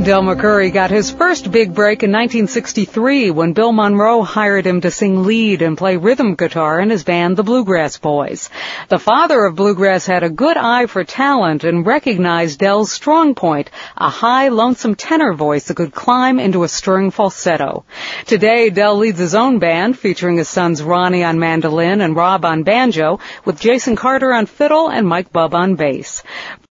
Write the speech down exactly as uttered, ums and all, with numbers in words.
Del McCoury got his first big break in nineteen sixty-three when Bill Monroe hired him to sing lead and play rhythm guitar in his band, the Bluegrass Boys. The father of bluegrass had a good eye for talent and recognized Del's strong point, a high, lonesome tenor voice that could climb into a stirring falsetto. Today, Del leads his own band, featuring his sons Ronnie on mandolin and Rob on banjo, with Jason Carter on fiddle and Mike Bubb on bass.